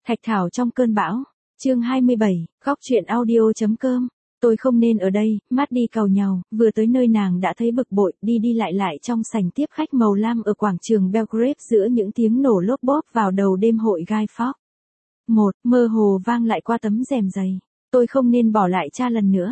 Thạch Thảo trong cơn bão. Chương 27, góc truyện audio.com. Tôi không nên ở đây, mát đi càu nhàu, vừa tới nơi nàng đã thấy bực bội, đi lại trong sảnh tiếp khách màu lam ở quảng trường Belgrade giữa những tiếng nổ lốp bốp vào đầu đêm hội Guy Fawkes. Mơ hồ vang lại qua tấm rèm dày. Tôi không nên bỏ lại cha lần nữa.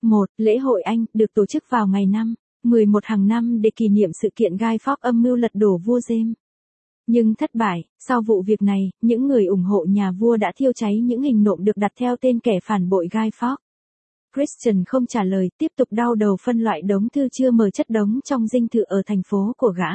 Lễ hội Anh, được tổ chức vào ngày 11 hàng năm để kỷ niệm sự kiện Guy Fawkes âm mưu lật đổ vua James. Nhưng thất bại, sau vụ việc này, những người ủng hộ nhà vua đã thiêu cháy những hình nộm được đặt theo tên kẻ phản bội Guy Fawkes. Christian không trả lời, tiếp tục đau đầu phân loại đống thư chưa mở chất đống trong dinh thự ở thành phố của gã.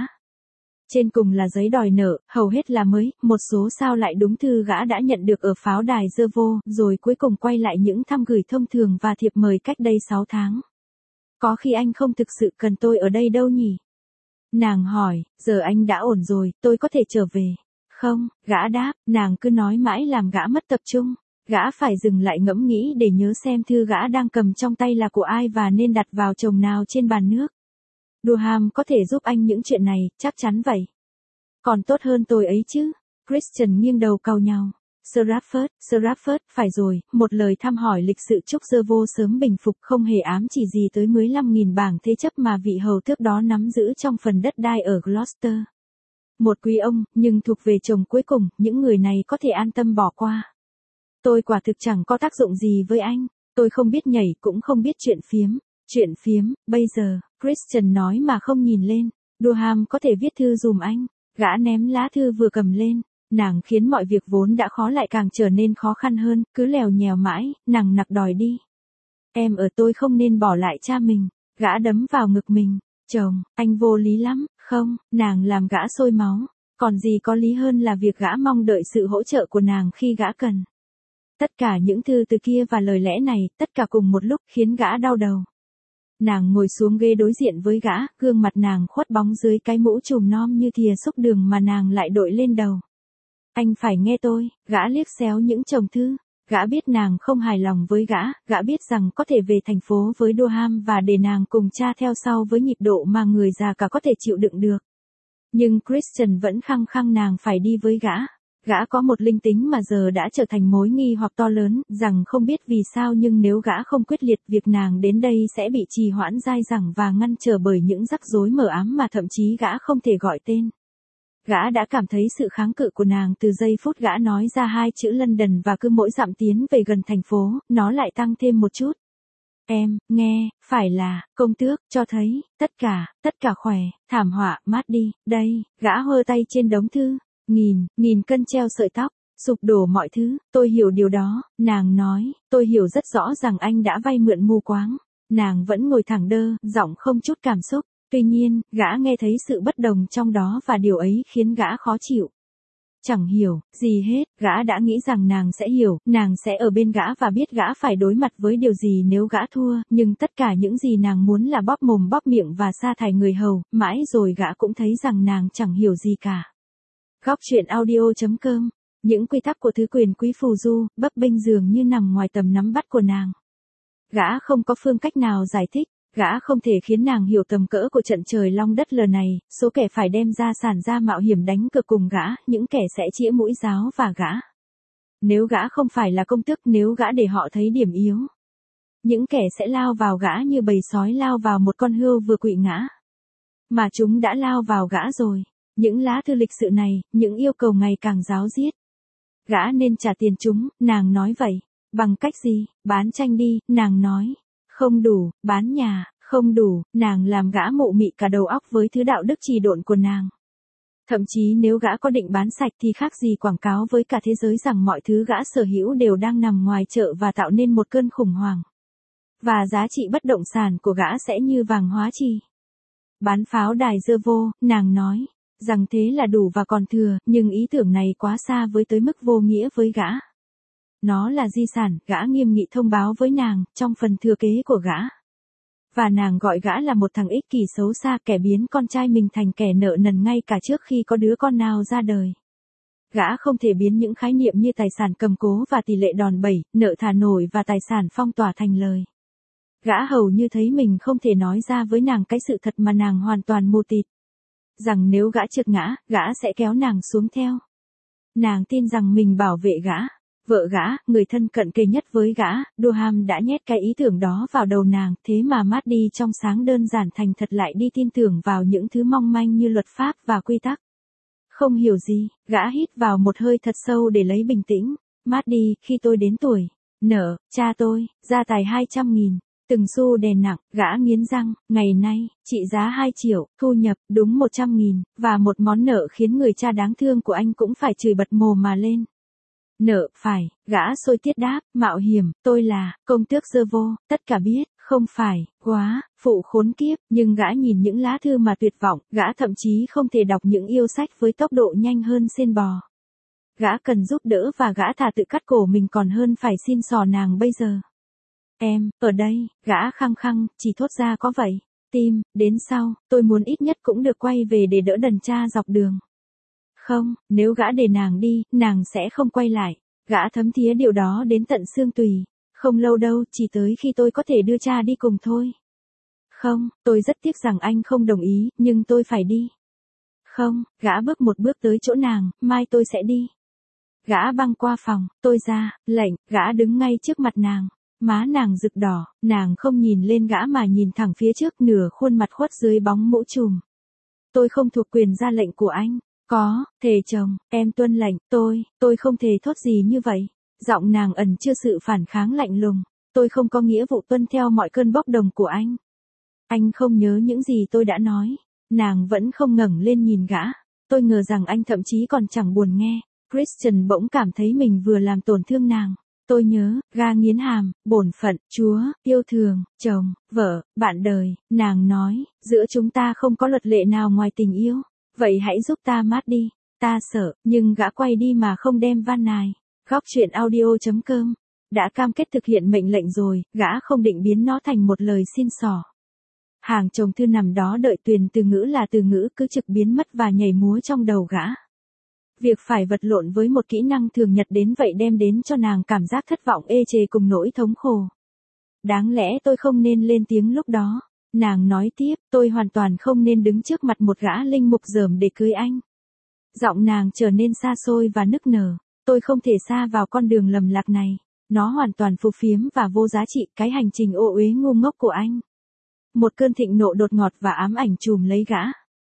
Trên cùng là giấy đòi nợ, hầu hết là mới, một số sao lại đúng thư gã đã nhận được ở pháo đài Jervo, rồi cuối cùng quay lại những thăm gửi thông thường và thiệp mời cách đây 6 tháng. Có khi anh không thực sự cần tôi ở đây đâu nhỉ? Nàng hỏi, giờ anh đã ổn rồi, tôi có thể trở về. Không, gã đáp, nàng cứ nói mãi làm gã mất tập trung. Gã phải dừng lại ngẫm nghĩ để nhớ xem thư gã đang cầm trong tay là của ai và nên đặt vào chồng nào trên bàn nước. Durham có thể giúp anh những chuyện này, chắc chắn vậy. Còn tốt hơn tôi ấy chứ. Christian nghiêng đầu cau nhàu. Stratford, phải rồi, một lời thăm hỏi lịch sự chúc Jervo sớm bình phục không hề ám chỉ gì tới 15.000 bảng thế chấp mà vị hầu tước đó nắm giữ trong phần đất đai ở Gloucester. Một quý ông, nhưng thuộc về chồng cuối cùng, những người này có thể an tâm bỏ qua. Tôi quả thực chẳng có tác dụng gì với anh, tôi không biết nhảy cũng không biết chuyện phiếm, bây giờ, Christian nói mà không nhìn lên, Durham có thể viết thư dùm anh, gã ném lá thư vừa cầm lên. Nàng khiến mọi việc vốn đã khó lại càng trở nên khó khăn hơn, cứ lèo nhèo mãi, nàng nặc đòi đi. Em ở tôi không nên bỏ lại cha mình, gã đấm vào ngực mình. Chồng, anh vô lý lắm, không, nàng làm gã sôi máu, còn gì có lý hơn là việc gã mong đợi sự hỗ trợ của nàng khi gã cần. Tất cả những thư từ kia và lời lẽ này, tất cả cùng một lúc khiến gã đau đầu. Nàng ngồi xuống ghế đối diện với gã, gương mặt nàng khuất bóng dưới cái mũ trùm nom như thìa xúc đường mà nàng lại đội lên đầu. Anh phải nghe tôi, gã liếc xéo những chồng thư, gã biết nàng không hài lòng với gã biết rằng có thể về thành phố với Durham và để nàng cùng cha theo sau với nhịp độ mà người già cả có thể chịu đựng được. Nhưng Christian vẫn khăng khăng nàng phải đi với gã có một linh tính mà giờ đã trở thành mối nghi hoặc to lớn, rằng không biết vì sao nhưng nếu gã không quyết liệt việc nàng đến đây sẽ bị trì hoãn dai dẳng và ngăn trở bởi những rắc rối mờ ám mà thậm chí gã không thể gọi tên. Gã đã cảm thấy sự kháng cự của nàng từ giây phút gã nói ra hai chữ London và cứ mỗi dặm tiến về gần thành phố, nó lại tăng thêm một chút. Em, nghe, phải là, công tước, cho thấy, tất cả khỏe, thảm họa, mát đi, đây, gã hơ tay trên đống thư, nghìn cân treo sợi tóc, sụp đổ mọi thứ, tôi hiểu điều đó, nàng nói, tôi hiểu rất rõ rằng anh đã vay mượn mù quáng. Nàng vẫn ngồi thẳng đơ, giọng không chút cảm xúc. Tuy nhiên, gã nghe thấy sự bất đồng trong đó và điều ấy khiến gã khó chịu. Chẳng hiểu gì hết, gã đã nghĩ rằng nàng sẽ hiểu, nàng sẽ ở bên gã và biết gã phải đối mặt với điều gì nếu gã thua, nhưng tất cả những gì nàng muốn là bóp mồm bóp miệng và sa thải người hầu, mãi rồi gã cũng thấy rằng nàng chẳng hiểu gì cả. Góc truyện audio.com. Những quy tắc của thứ quyền quý phù du, bấp bênh dường như nằm ngoài tầm nắm bắt của nàng. Gã không có phương cách nào giải thích. Gã không thể khiến nàng hiểu tầm cỡ của trận trời long đất lở này, số kẻ phải đem gia sản ra mạo hiểm đánh cược cùng gã, những kẻ sẽ chĩa mũi giáo và gã. Nếu gã không phải là công tước, nếu gã để họ thấy điểm yếu, những kẻ sẽ lao vào gã như bầy sói lao vào một con hươu vừa quỵ ngã. Mà chúng đã lao vào gã rồi. Những lá thư lịch sự này, những yêu cầu ngày càng ráo riết. Gã nên trả tiền chúng, nàng nói vậy. Bằng cách gì? Bán tranh đi, nàng nói. Không đủ, bán nhà, không đủ, nàng làm gã mụ mị cả đầu óc với thứ đạo đức trì độn của nàng. Thậm chí nếu gã có định bán sạch thì khác gì quảng cáo với cả thế giới rằng mọi thứ gã sở hữu đều đang nằm ngoài chợ và tạo nên một cơn khủng hoảng. Và giá trị bất động sản của gã sẽ như vàng hóa trì. Bán pháo đài Jervo, nàng nói, rằng thế là đủ và còn thừa, nhưng ý tưởng này quá xa với tới mức vô nghĩa với gã. Nó là di sản, gã nghiêm nghị thông báo với nàng, trong phần thừa kế của gã. Và nàng gọi gã là một thằng ích kỷ xấu xa, kẻ biến con trai mình thành kẻ nợ nần ngay cả trước khi có đứa con nào ra đời. Gã không thể biến những khái niệm như tài sản cầm cố và tỷ lệ đòn bẩy, nợ thả nổi và tài sản phong tỏa thành lời. Gã hầu như thấy mình không thể nói ra với nàng cái sự thật mà nàng hoàn toàn mù tịt. Rằng nếu gã trượt ngã, gã sẽ kéo nàng xuống theo. Nàng tin rằng mình bảo vệ gã. Vợ gã, người thân cận kề nhất với gã, Durham đã nhét cái ý tưởng đó vào đầu nàng, thế mà Maddie trong sáng đơn giản thành thật lại đi tin tưởng vào những thứ mong manh như luật pháp và quy tắc. Không hiểu gì, gã hít vào một hơi thật sâu để lấy bình tĩnh. Maddie, khi tôi đến tuổi nợ, cha tôi, gia tài 200.000, từng xu đè nặng, gã nghiến răng, ngày nay, trị giá 2 triệu, thu nhập, đúng 100.000, và một món nợ khiến người cha đáng thương của anh cũng phải chửi bật mồm mà lên. Nợ, phải, gã sôi tiết đáp, mạo hiểm, tôi là, công tước dơ vô, tất cả biết, không phải, quá, phụ khốn kiếp, nhưng gã nhìn những lá thư mà tuyệt vọng, gã thậm chí không thể đọc những yêu sách với tốc độ nhanh hơn sên bò. Gã cần giúp đỡ và gã thà tự cắt cổ mình còn hơn phải xin xỏ nàng bây giờ. Em, ở đây, gã khăng khăng, chỉ thốt ra có vậy. Tim, đến sau, tôi muốn ít nhất cũng được quay về để đỡ đần cha dọc đường. Không, nếu gã để nàng đi, nàng sẽ không quay lại. Gã thấm thía điều đó đến tận xương tùy. Không lâu đâu, chỉ tới khi tôi có thể đưa cha đi cùng thôi. Không, tôi rất tiếc rằng anh không đồng ý, nhưng tôi phải đi. Không, gã bước một bước tới chỗ nàng, mai tôi sẽ đi. Gã băng qua phòng, tôi ra, lệnh, gã đứng ngay trước mặt nàng. Má nàng rực đỏ, nàng không nhìn lên gã mà nhìn thẳng phía trước, nửa khuôn mặt khuất dưới bóng mũ trùm. Tôi không thuộc quyền ra lệnh của anh. Có, thề chồng, em tuân lệnh, tôi không thể thốt gì như vậy. Giọng nàng ẩn chứa sự phản kháng lạnh lùng. Tôi không có nghĩa vụ tuân theo mọi cơn bốc đồng của anh. Anh không nhớ những gì tôi đã nói. Nàng vẫn không ngẩng lên nhìn gã. Tôi ngờ rằng anh thậm chí còn chẳng buồn nghe. Christian bỗng cảm thấy mình vừa làm tổn thương nàng. Tôi nhớ, gã nghiến hàm, bổn phận, Chúa, yêu thương, chồng, vợ, bạn đời, nàng nói, giữa chúng ta không có luật lệ nào ngoài tình yêu. Vậy hãy giúp ta mát đi. Ta sợ, nhưng gã quay đi mà không đem van nài. Góc truyện audio.com. Đã cam kết thực hiện mệnh lệnh rồi, gã không định biến nó thành một lời xin xỏ. Hàng chồng thư nằm đó đợi tuyển từ ngữ là từ ngữ cứ trực biến mất và nhảy múa trong đầu gã. Việc phải vật lộn với một kỹ năng thường nhật đến vậy đem đến cho nàng cảm giác thất vọng ê chề cùng nỗi thống khổ. Đáng lẽ tôi không nên lên tiếng lúc đó. Nàng nói tiếp, tôi hoàn toàn không nên đứng trước mặt một gã linh mục dởm để cưới anh. Giọng nàng trở nên xa xôi và nức nở. Tôi không thể sa vào con đường lầm lạc này. Nó hoàn toàn phù phiếm và vô giá trị cái hành trình ô uế ngu ngốc của anh. Một cơn thịnh nộ đột ngột và ám ảnh trùm lấy gã.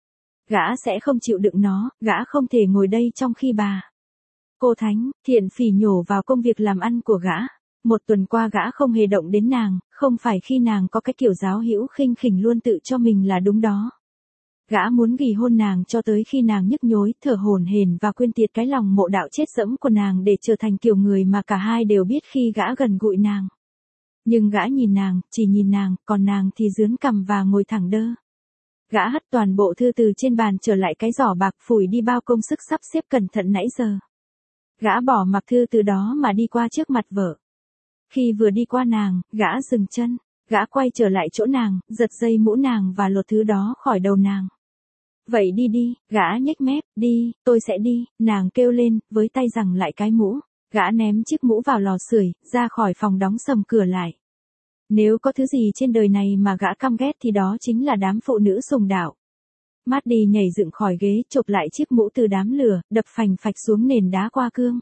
Gã sẽ không chịu đựng nó, gã không thể ngồi đây trong khi bà. Cô Thánh, thiện phỉ nhổ vào công việc làm ăn của gã. Một tuần qua gã không hề động đến nàng, không phải khi nàng có cái kiểu giáo hữu khinh khỉnh luôn tự cho mình là đúng đó. Gã muốn gỉ hôn nàng cho tới khi nàng nhức nhối, thở hổn hển và quên tiệt cái lòng mộ đạo chết dẫm của nàng để trở thành kiểu người mà cả hai đều biết khi gã gần gũi nàng. Nhưng gã nhìn nàng, chỉ nhìn nàng, còn nàng thì giương cằm và ngồi thẳng đơ. Gã hất toàn bộ thư từ trên bàn trở lại cái giỏ bạc phủi đi bao công sức sắp xếp cẩn thận nãy giờ. Gã bỏ mặc thư từ đó mà đi qua trước mặt vợ. Khi vừa đi qua nàng, gã dừng chân, gã quay trở lại chỗ nàng, giật dây mũ nàng và lột thứ đó khỏi đầu nàng. Vậy đi đi, gã nhếch mép, đi, tôi sẽ đi, nàng kêu lên, với tay giằng lại cái mũ. Gã ném chiếc mũ vào lò sưởi, ra khỏi phòng đóng sầm cửa lại. Nếu có thứ gì trên đời này mà gã căm ghét thì đó chính là đám phụ nữ sùng đạo. Maddie nhảy dựng khỏi ghế, chộp lại chiếc mũ từ đám lửa, đập phành phạch xuống nền đá qua cương.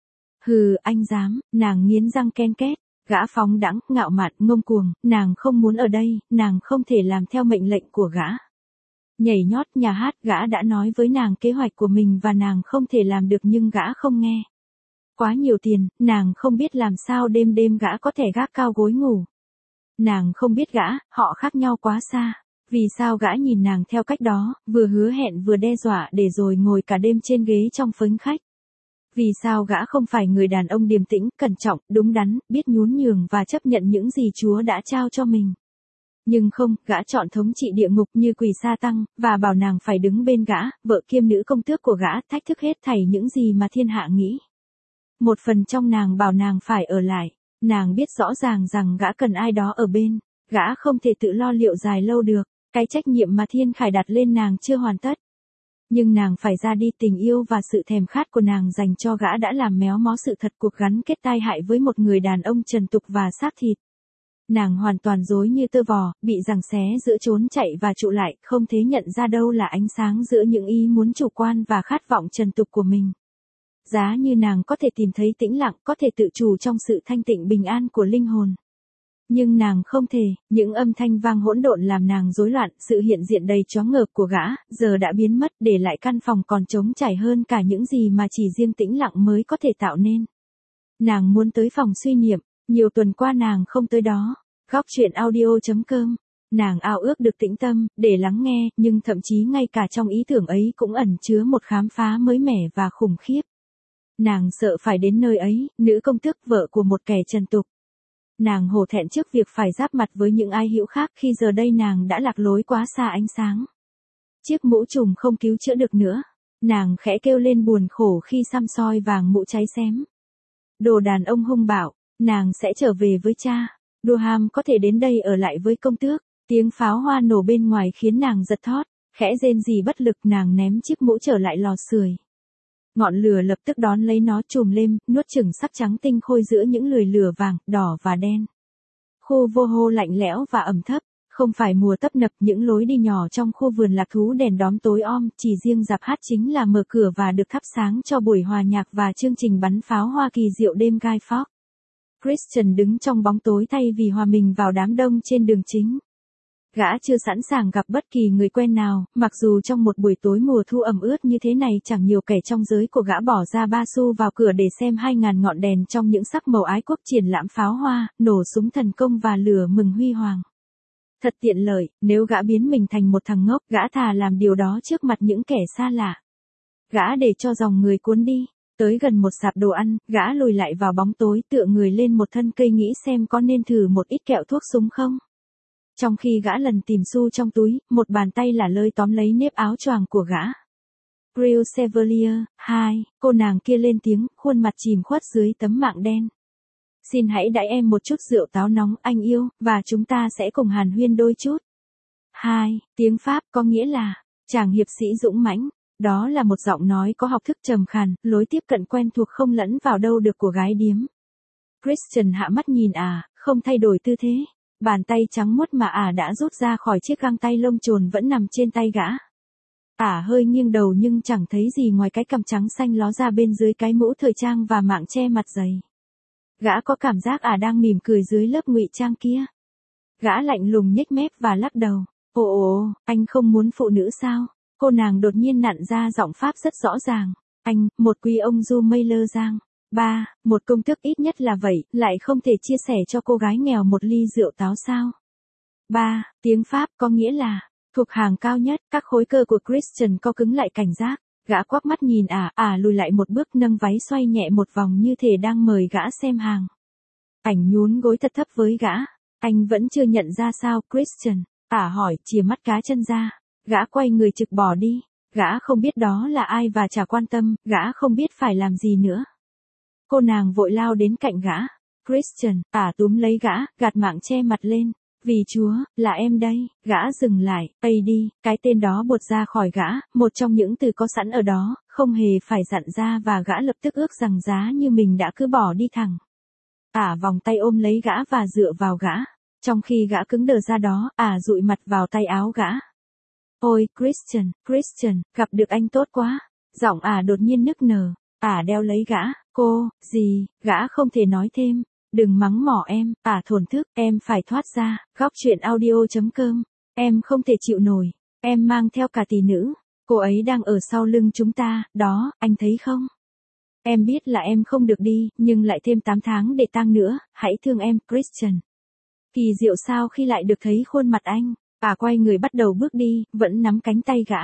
Hừ, anh dám, nàng nghiến răng ken két. Gã phóng đãng, ngạo mạn, ngông cuồng, nàng không muốn ở đây, nàng không thể làm theo mệnh lệnh của gã. Nhảy nhót, nhà hát, gã đã nói với nàng kế hoạch của mình và nàng không thể làm được nhưng gã không nghe. Quá nhiều tiền, nàng không biết làm sao đêm đêm gã có thể gác cao gối ngủ. Nàng không biết gã, họ khác nhau quá xa. Vì sao gã nhìn nàng theo cách đó, vừa hứa hẹn vừa đe dọa để rồi ngồi cả đêm trên ghế trong phấn khách. Vì sao gã không phải người đàn ông điềm tĩnh, cẩn trọng, đúng đắn, biết nhún nhường và chấp nhận những gì Chúa đã trao cho mình. Nhưng không, gã chọn thống trị địa ngục như quỷ sa tăng, và bảo nàng phải đứng bên gã, vợ kiêm nữ công tước của gã, thách thức hết thảy những gì mà thiên hạ nghĩ. Một phần trong nàng bảo nàng phải ở lại. Nàng biết rõ ràng rằng gã cần ai đó ở bên. Gã không thể tự lo liệu dài lâu được. Cái trách nhiệm mà thiên khải đặt lên nàng chưa hoàn tất. Nhưng nàng phải ra đi, tình yêu và sự thèm khát của nàng dành cho gã đã làm méo mó sự thật cuộc gắn kết tai hại với một người đàn ông trần tục và xác thịt. Nàng hoàn toàn rối như tơ vò, bị giằng xé giữa trốn chạy và trụ lại, không thể nhận ra đâu là ánh sáng giữa những ý muốn chủ quan và khát vọng trần tục của mình. Giá như nàng có thể tìm thấy tĩnh lặng, có thể tự chủ trong sự thanh tịnh bình an của linh hồn. Nhưng nàng không thể, những âm thanh vang hỗn độn làm nàng rối loạn, sự hiện diện đầy choáng ngợp của gã, giờ đã biến mất, để lại căn phòng còn trống trải hơn cả những gì mà chỉ riêng tĩnh lặng mới có thể tạo nên. Nàng muốn tới phòng suy niệm, nhiều tuần qua nàng không tới đó. Góc truyện audio.com. Nàng ao ước được tĩnh tâm, để lắng nghe, nhưng thậm chí ngay cả trong ý tưởng ấy cũng ẩn chứa một khám phá mới mẻ và khủng khiếp. Nàng sợ phải đến nơi ấy, nữ công tước vợ của một kẻ trần tục. Nàng hổ thẹn trước việc phải giáp mặt với những ai hữu khác khi giờ đây nàng đã lạc lối quá xa ánh sáng. Chiếc mũ trùm không cứu chữa được nữa. Nàng khẽ kêu lên buồn khổ khi xăm soi vàng mũ cháy xém. Đồ đàn ông hung bạo, nàng sẽ trở về với cha. Durham có thể đến đây ở lại với công tước. Tiếng pháo hoa nổ bên ngoài khiến nàng giật thót. Khẽ rên rỉ bất lực, nàng ném chiếc mũ trở lại lò sưởi. Ngọn lửa lập tức đón lấy nó trùm lên, nuốt chửng sắc trắng tinh khôi giữa những lưỡi lửa vàng, đỏ và đen. Khu vô hô lạnh lẽo và ẩm thấp, không phải mùa tấp nập, những lối đi nhỏ trong khu vườn lạc thú đèn đóm tối om, chỉ riêng rạp hát chính là mở cửa và được thắp sáng cho buổi hòa nhạc và chương trình bắn pháo hoa kỳ diệu đêm Guy Fawkes. Christian đứng trong bóng tối thay vì hòa mình vào đám đông trên đường chính. Gã chưa sẵn sàng gặp bất kỳ người quen nào, mặc dù trong một buổi tối mùa thu ẩm ướt như thế này chẳng nhiều kẻ trong giới của gã bỏ ra 3 xu vào cửa để xem 2.000 ngọn đèn trong những sắc màu ái quốc triển lãm pháo hoa, nổ súng thần công và lửa mừng huy hoàng. Thật tiện lợi, nếu gã biến mình thành một thằng ngốc, gã thà làm điều đó trước mặt những kẻ xa lạ. Gã để cho dòng người cuốn đi. Tới gần một sạp đồ ăn, gã lùi lại vào bóng tối tựa người lên một thân cây nghĩ xem có nên thử một ít kẹo thuốc súng không. Trong khi gã lần tìm xu trong túi, một bàn tay lả lơi tóm lấy nếp áo choàng của gã. Grill Chevalier, 2, cô nàng kia lên tiếng, khuôn mặt chìm khuất dưới tấm mạng đen. Xin hãy đãi em một chút rượu táo nóng, anh yêu, và chúng ta sẽ cùng hàn huyên đôi chút. 2, tiếng Pháp có nghĩa là, chàng hiệp sĩ dũng mãnh. Đó là một giọng nói có học thức trầm khàn, lối tiếp cận quen thuộc không lẫn vào đâu được của gái điếm. Christian hạ mắt nhìn không thay đổi tư thế. Bàn tay trắng muốt mà đã rút ra khỏi chiếc găng tay lông chồn vẫn nằm trên tay gã. Hơi nghiêng đầu nhưng chẳng thấy gì ngoài cái cằm trắng xanh ló ra bên dưới cái mũ thời trang và mạng che mặt dày. Gã có cảm giác đang mỉm cười dưới lớp ngụy trang kia. Gã lạnh lùng nhếch mép và lắc đầu. Ồ, anh không muốn phụ nữ sao? Cô nàng đột nhiên nặn ra giọng Pháp rất rõ ràng. Anh, một quý ông du mây lơ giang. 3, một công tước ít nhất là vậy, lại không thể chia sẻ cho cô gái nghèo một ly rượu táo sao? 3, tiếng Pháp có nghĩa là, thuộc hàng cao nhất, các khối cơ của Christian co cứng lại cảnh giác. Gã quắc mắt nhìn lùi lại một bước nâng váy xoay nhẹ một vòng như thể đang mời gã xem hàng. Ảnh nhún gối thật thấp với gã. Anh vẫn chưa nhận ra sao, Christian? Hỏi, chìa mắt cá chân ra. Gã quay người trực bỏ đi. Gã không biết đó là ai và chả quan tâm, gã không biết phải làm gì nữa. Cô nàng vội lao đến cạnh gã. Christian, túm lấy gã, gạt mạng che mặt lên. Vì Chúa, là em đây. Gã dừng lại, đi, cái tên đó buột ra khỏi gã, một trong những từ có sẵn ở đó, không hề phải dặn ra và gã lập tức ước rằng giá như mình đã cứ bỏ đi thẳng. Vòng tay ôm lấy gã và dựa vào gã. Trong khi gã cứng đờ ra đó, dụi mặt vào tay áo gã. Ôi, Christian, gặp được anh tốt quá. Giọng đột nhiên nức nở. Đeo lấy gã. Cô, gì, gã không thể nói thêm. Đừng mắng mỏ em, thổn thức, em phải thoát ra. Góc truyện audio.com. Em không thể chịu nổi. Em mang theo cả tỷ nữ. Cô ấy đang ở sau lưng chúng ta, đó, anh thấy không? Em biết là em không được đi, nhưng lại thêm 8 tháng để tang nữa, hãy thương em, Christian. Kỳ diệu sao khi lại được thấy khuôn mặt anh. Quay người bắt đầu bước đi, vẫn nắm cánh tay gã.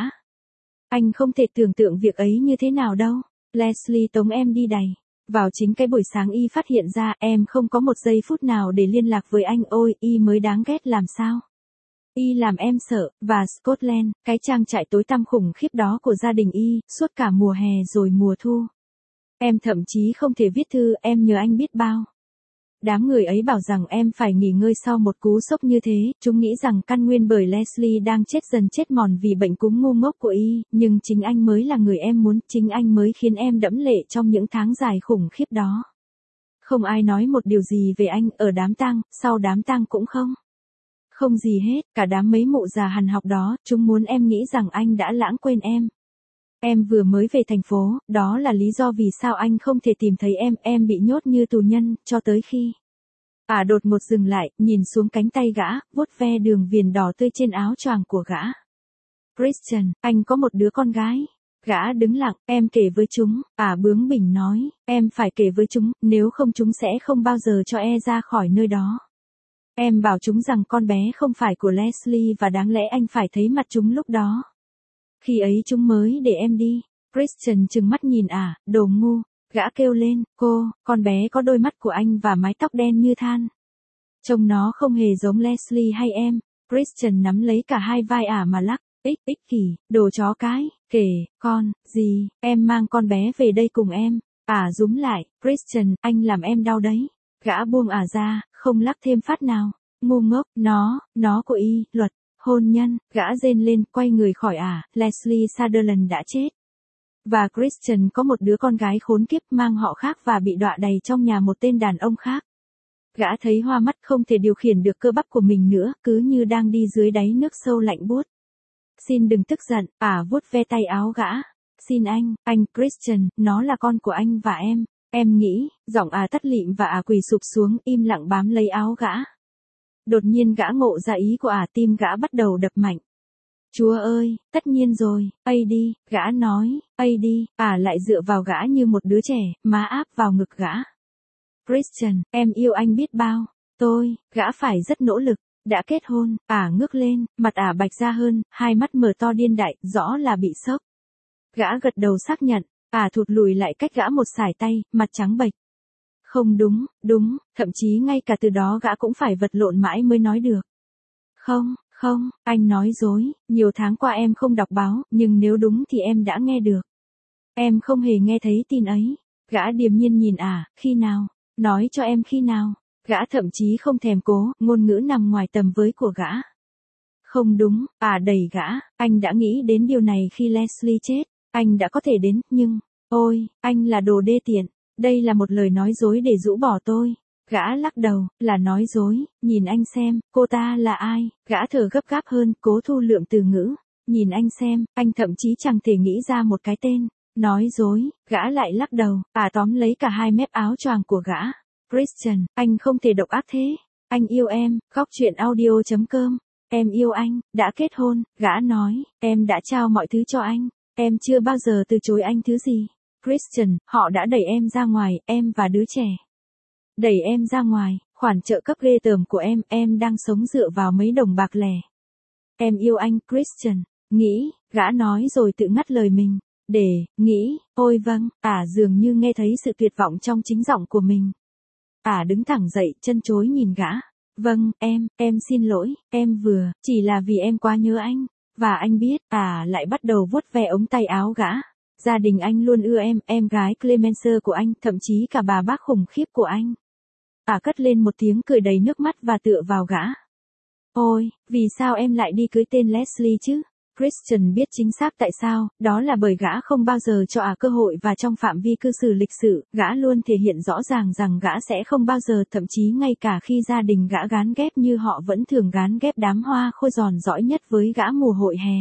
Anh không thể tưởng tượng việc ấy như thế nào đâu. Leslie tống em đi đầy. Vào chính cái buổi sáng y phát hiện ra em không có một giây phút nào để liên lạc với anh. Ôi, y mới đáng ghét làm sao. Y làm em sợ, và Scotland, cái trang trại tối tăm khủng khiếp đó của gia đình y, suốt cả mùa hè rồi mùa thu. Em thậm chí không thể viết thư, em nhớ anh biết bao. Đám người ấy bảo rằng em phải nghỉ ngơi sau một cú sốc như thế, chúng nghĩ rằng căn nguyên bởi Leslie đang chết dần chết mòn vì bệnh cúm ngu ngốc của y, nhưng chính anh mới là người em muốn, chính anh mới khiến em đẫm lệ trong những tháng dài khủng khiếp đó. Không ai nói một điều gì về anh, ở đám tang, sau đám tang cũng không. Không gì hết, cả đám mấy mụ già hằn học đó, chúng muốn em nghĩ rằng anh đã lãng quên em. Em vừa mới về thành phố, đó là lý do vì sao anh không thể tìm thấy em bị nhốt như tù nhân, cho tới khi. Đột ngột dừng lại, nhìn xuống cánh tay gã, vuốt ve đường viền đỏ tươi trên áo choàng của gã. Christian, anh có một đứa con gái. Gã đứng lặng, em kể với chúng, bướng bỉnh nói, em phải kể với chúng, nếu không chúng sẽ không bao giờ cho ra khỏi nơi đó. Em bảo chúng rằng con bé không phải của Leslie và đáng lẽ anh phải thấy mặt chúng lúc đó. Khi ấy chúng mới để em đi. Christian trừng mắt nhìn đồ ngu. Gã kêu lên, con bé có đôi mắt của anh và mái tóc đen như than. Trông nó không hề giống Leslie hay em. Christian nắm lấy cả hai vai mà lắc. Ích kỷ, đồ chó cái, con, gì, em mang con bé về đây cùng em. Rúm lại, Christian, anh làm em đau đấy. Gã buông ra, không lắc thêm phát nào. Ngu ngốc, nó của luật, hôn nhân, gã rên lên, quay người khỏi Leslie Sutherland đã chết. Và Christian có một đứa con gái khốn kiếp mang họ khác và bị đọa đầy trong nhà một tên đàn ông khác. Gã thấy hoa mắt không thể điều khiển được cơ bắp của mình nữa, cứ như đang đi dưới đáy nước sâu lạnh buốt. Xin đừng tức giận, vuốt ve tay áo gã. Xin anh Christian, nó là con của anh và em nghĩ, giọng tắt lịm và quỳ sụp xuống im lặng bám lấy áo gã. Đột nhiên gã ngộ ra ý của tim gã bắt đầu đập mạnh. Chúa ơi, tất nhiên rồi, đi, gã nói, đi, lại dựa vào gã như một đứa trẻ, má áp vào ngực gã. Christian, em yêu anh biết bao, gã phải rất nỗ lực, đã kết hôn, ngước lên, mặt bạch ra hơn, hai mắt mở to điên đại, rõ là bị sốc. Gã gật đầu xác nhận, thụt lùi lại cách gã một sải tay, mặt trắng bệch. Không đúng, thậm chí ngay cả từ đó gã cũng phải vật lộn mãi mới nói được. Không, anh nói dối, nhiều tháng qua em không đọc báo, nhưng nếu đúng thì em đã nghe được. Em không hề nghe thấy tin ấy. Gã điềm nhiên nhìn khi nào, nói cho em khi nào. Gã thậm chí không thèm cố, ngôn ngữ nằm ngoài tầm với của gã. Không đúng, đẩy gã, anh đã nghĩ đến điều này khi Leslie chết, anh đã có thể đến, nhưng, ôi, anh là đồ đê tiện, đây là một lời nói dối để rũ bỏ tôi. Gã lắc đầu, là nói dối, nhìn anh xem, cô ta là ai, gã thở gấp gáp hơn, cố thu lượm từ ngữ, nhìn anh xem, anh thậm chí chẳng thể nghĩ ra một cái tên, nói dối, gã lại lắc đầu, tóm lấy cả hai mép áo choàng của gã. Christian, anh không thể độc ác thế, anh yêu em, góc truyện audio.com, em yêu anh, đã kết hôn, gã nói, em đã trao mọi thứ cho anh, em chưa bao giờ từ chối anh thứ gì. Christian, họ đã đẩy em ra ngoài, em và đứa trẻ. Đẩy em ra ngoài, khoản trợ cấp ghê tởm của em đang sống dựa vào mấy đồng bạc lẻ. Em yêu anh, Christian, nghĩ, gã nói rồi tự ngắt lời mình, nghĩ, ôi vâng, dường như nghe thấy sự tuyệt vọng trong chính giọng của mình. Đứng thẳng dậy, chân chối nhìn gã. Vâng, em xin lỗi, em vừa, chỉ là vì em quá nhớ anh, và anh biết, lại bắt đầu vuốt ve ống tay áo gã. Gia đình anh luôn ưa em gái Clemence của anh, thậm chí cả bà bác khủng khiếp của anh. Cất lên một tiếng cười đầy nước mắt và tựa vào gã. Ôi, vì sao em lại đi cưới tên Leslie chứ? Christian biết chính xác tại sao, đó là bởi gã không bao giờ cho cơ hội và trong phạm vi cư xử lịch sự, gã luôn thể hiện rõ ràng rằng gã sẽ không bao giờ, thậm chí ngay cả khi gia đình gã gán ghép như họ vẫn thường gán ghép đám hoa khôi giòn giỏi nhất với gã mùa hội hè.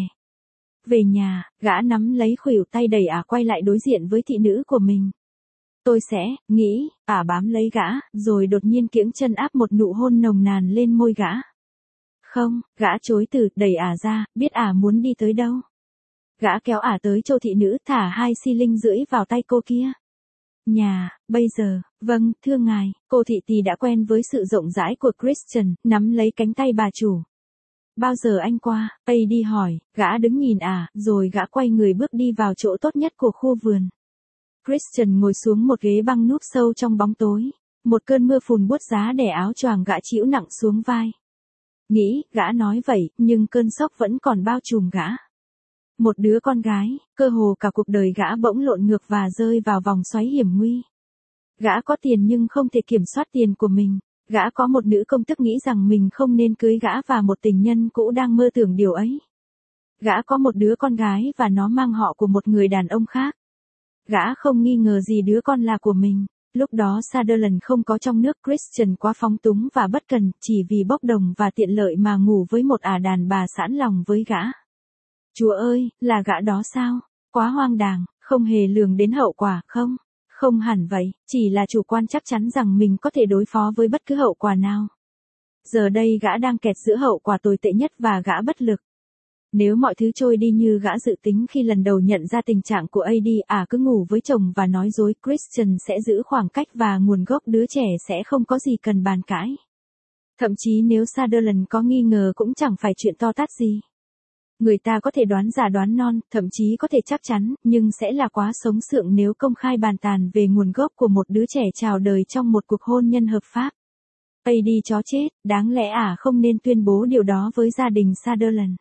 Về nhà, gã nắm lấy khuỷu tay đẩy quay lại đối diện với thị nữ của mình. Tôi sẽ, nghĩ, bám lấy gã, rồi đột nhiên kiễng chân áp một nụ hôn nồng nàn lên môi gã. Không, gã chối từ, đẩy ra, biết muốn đi tới đâu. Gã kéo tới châu thị nữ, thả 2 xi linh rưỡi vào tay cô kia. Nhà, bây giờ, vâng, thưa ngài, cô thị tỳ đã quen với sự rộng rãi của Christian, nắm lấy cánh tay bà chủ. Bao giờ anh qua, đi hỏi, gã đứng nhìn rồi gã quay người bước đi vào chỗ tốt nhất của khu vườn. Christian ngồi xuống một ghế băng núp sâu trong bóng tối. Một cơn mưa phùn buốt giá đè áo choàng gã chịu nặng xuống vai. Nghĩ, gã nói vậy, nhưng cơn sốc vẫn còn bao trùm gã. Một đứa con gái, cơ hồ cả cuộc đời gã bỗng lộn ngược và rơi vào vòng xoáy hiểm nguy. Gã có tiền nhưng không thể kiểm soát tiền của mình. Gã có một nữ công tước nghĩ rằng mình không nên cưới gã và một tình nhân cũ đang mơ tưởng điều ấy. Gã có một đứa con gái và nó mang họ của một người đàn ông khác. Gã không nghi ngờ gì đứa con là của mình. Lúc đó Sutherland không có trong nước, Christian quá phóng túng và bất cần, chỉ vì bốc đồng và tiện lợi mà ngủ với một đàn bà sẵn lòng với gã. Chúa ơi, là gã đó sao? Quá hoang đàng, không hề lường đến hậu quả, không? Không hẳn vậy, chỉ là chủ quan chắc chắn rằng mình có thể đối phó với bất cứ hậu quả nào. Giờ đây gã đang kẹt giữa hậu quả tồi tệ nhất và gã bất lực. Nếu mọi thứ trôi đi như gã dự tính khi lần đầu nhận ra tình trạng của AD, cứ ngủ với chồng và nói dối, Christian sẽ giữ khoảng cách và nguồn gốc đứa trẻ sẽ không có gì cần bàn cãi. Thậm chí nếu Sutherland có nghi ngờ cũng chẳng phải chuyện to tát gì. Người ta có thể đoán già đoán non, thậm chí có thể chắc chắn, nhưng sẽ là quá sống sượng nếu công khai bàn tàn về nguồn gốc của một đứa trẻ chào đời trong một cuộc hôn nhân hợp pháp. AD chó chết, đáng lẽ không nên tuyên bố điều đó với gia đình Sutherland.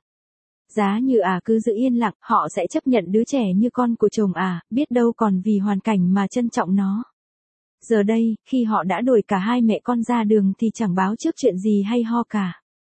Giá như cứ giữ yên lặng, họ sẽ chấp nhận đứa trẻ như con của chồng biết đâu còn vì hoàn cảnh mà trân trọng nó. Giờ đây, khi họ đã đuổi cả hai mẹ con ra đường thì chẳng báo trước chuyện gì hay ho cả.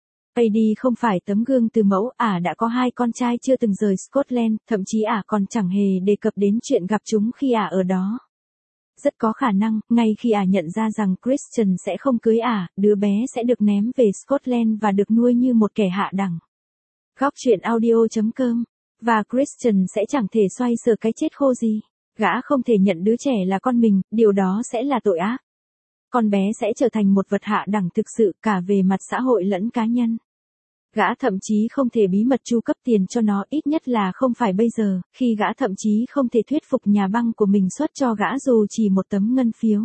AD không phải tấm gương từ mẫu, đã có hai con trai chưa từng rời Scotland, thậm chí còn chẳng hề đề cập đến chuyện gặp chúng khi ở đó. Rất có khả năng, ngay khi nhận ra rằng Christian sẽ không cưới đứa bé sẽ được ném về Scotland và được nuôi như một kẻ hạ đẳng. Góc truyện audio.com. Và Christian sẽ chẳng thể xoay sở cái chết khô gì. Gã không thể nhận đứa trẻ là con mình, điều đó sẽ là tội ác. Con bé sẽ trở thành một vật hạ đẳng thực sự cả về mặt xã hội lẫn cá nhân. Gã thậm chí không thể bí mật chu cấp tiền cho nó, ít nhất là không phải bây giờ, khi gã thậm chí không thể thuyết phục nhà băng của mình xuất cho gã dù chỉ một tấm ngân phiếu.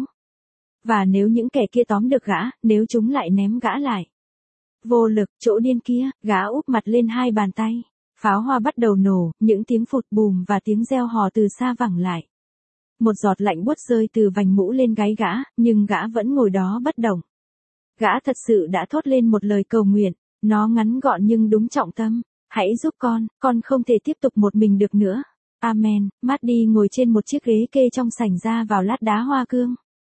Và nếu những kẻ kia tóm được gã, nếu chúng lại ném gã lại. Vô lực, chỗ điên kia, gã úp mặt lên hai bàn tay. Pháo hoa bắt đầu nổ, những tiếng phụt bùm và tiếng reo hò từ xa vẳng lại. Một giọt lạnh buốt rơi từ vành mũ lên gáy gã, nhưng gã vẫn ngồi đó bất động. Gã thật sự đã thốt lên một lời cầu nguyện, nó ngắn gọn nhưng đúng trọng tâm. Hãy giúp con không thể tiếp tục một mình được nữa. Amen. Maddie ngồi trên một chiếc ghế kê trong sảnh ra vào lát đá hoa cương.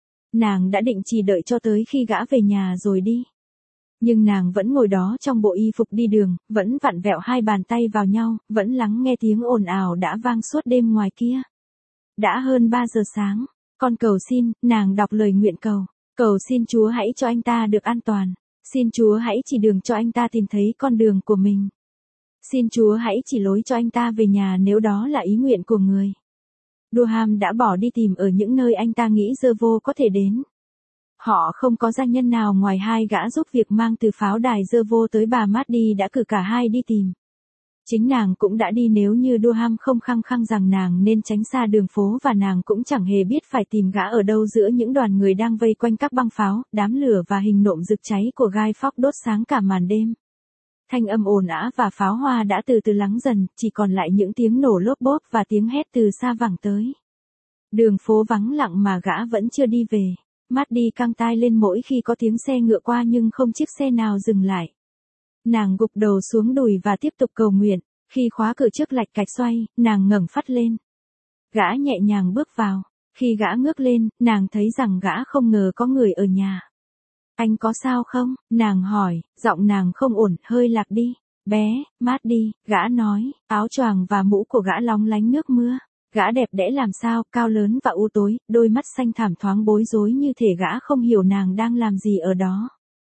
Nàng đã định chỉ đợi cho tới khi gã về nhà rồi đi. Nhưng nàng vẫn ngồi đó trong bộ y phục đi đường, vẫn vặn vẹo hai bàn tay vào nhau, vẫn lắng nghe tiếng ồn ào đã vang suốt đêm ngoài kia. Đã hơn 3 giờ sáng, con cầu xin, nàng đọc lời nguyện cầu. Cầu xin Chúa hãy cho anh ta được an toàn. Xin Chúa hãy chỉ đường cho anh ta tìm thấy con đường của mình. Xin Chúa hãy chỉ lối cho anh ta về nhà nếu đó là ý nguyện của người. Durham đã bỏ đi tìm ở những nơi anh ta nghĩ dơ vô có thể đến. Họ không có danh nhân nào ngoài hai gã giúp việc mang từ pháo đài dơ vô tới bà Maddie đã cử cả hai đi tìm. Chính nàng cũng đã đi nếu như Durham không khăng khăng rằng nàng nên tránh xa đường phố và nàng cũng chẳng hề biết phải tìm gã ở đâu giữa những đoàn người đang vây quanh các băng pháo, đám lửa và hình nộm rực cháy của Guy Fawkes đốt sáng cả màn đêm. Thanh âm ồn ào và pháo hoa đã từ từ lắng dần, chỉ còn lại những tiếng nổ lốp bốp và tiếng hét từ xa vẳng tới. Đường phố vắng lặng mà gã vẫn chưa đi về. Maddie căng tai lên mỗi khi có tiếng xe ngựa qua nhưng không chiếc xe nào dừng lại. Nàng gục đầu xuống đùi và tiếp tục cầu nguyện. Khi khóa cửa trước lạch cạch xoay, nàng ngẩng phát lên. Gã nhẹ nhàng bước vào. Khi gã ngước lên, nàng thấy rằng gã không ngờ có người ở nhà. Anh có sao không? Nàng hỏi, giọng nàng không ổn, hơi lạc đi. Bé, Maddie, gã nói, áo choàng và mũ của gã lóng lánh nước mưa. Gã đẹp đẽ làm sao, cao lớn và u tối, đôi mắt xanh thẳm thoáng bối rối như thể gã không hiểu nàng đang làm gì ở đó.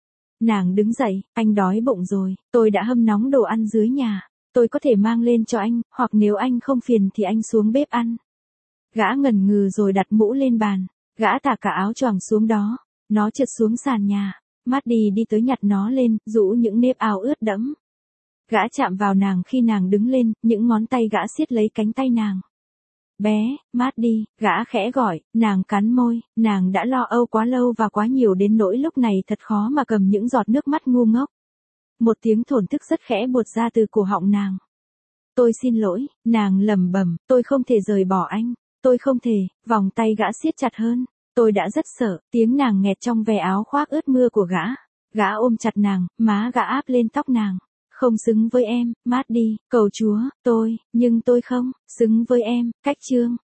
Nàng đứng dậy, anh đói bụng rồi, tôi đã hâm nóng đồ ăn dưới nhà, tôi có thể mang lên cho anh, hoặc nếu anh không phiền thì anh xuống bếp ăn. Gã ngần ngừ rồi đặt mũ lên bàn, gã thả cả áo choàng xuống đó, nó trượt xuống sàn nhà, Maddie đi tới nhặt nó lên, rũ những nếp áo ướt đẫm. Gã chạm vào nàng khi nàng đứng lên, những ngón tay gã siết lấy cánh tay nàng. Bé, Maddie, gã khẽ gọi, nàng cắn môi, nàng đã lo âu quá lâu và quá nhiều đến nỗi lúc này thật khó mà cầm những giọt nước mắt ngu ngốc. Một tiếng thổn thức rất khẽ buột ra từ cổ họng nàng. Tôi xin lỗi, nàng lẩm bẩm, tôi không thể rời bỏ anh, tôi không thể, vòng tay gã siết chặt hơn, tôi đã rất sợ, tiếng nàng nghẹt trong ve áo khoác ướt mưa của gã ôm chặt nàng, má gã áp lên tóc nàng. Không xứng với em, Maddie, cầu Chúa, nhưng tôi không, xứng với em, cách chương.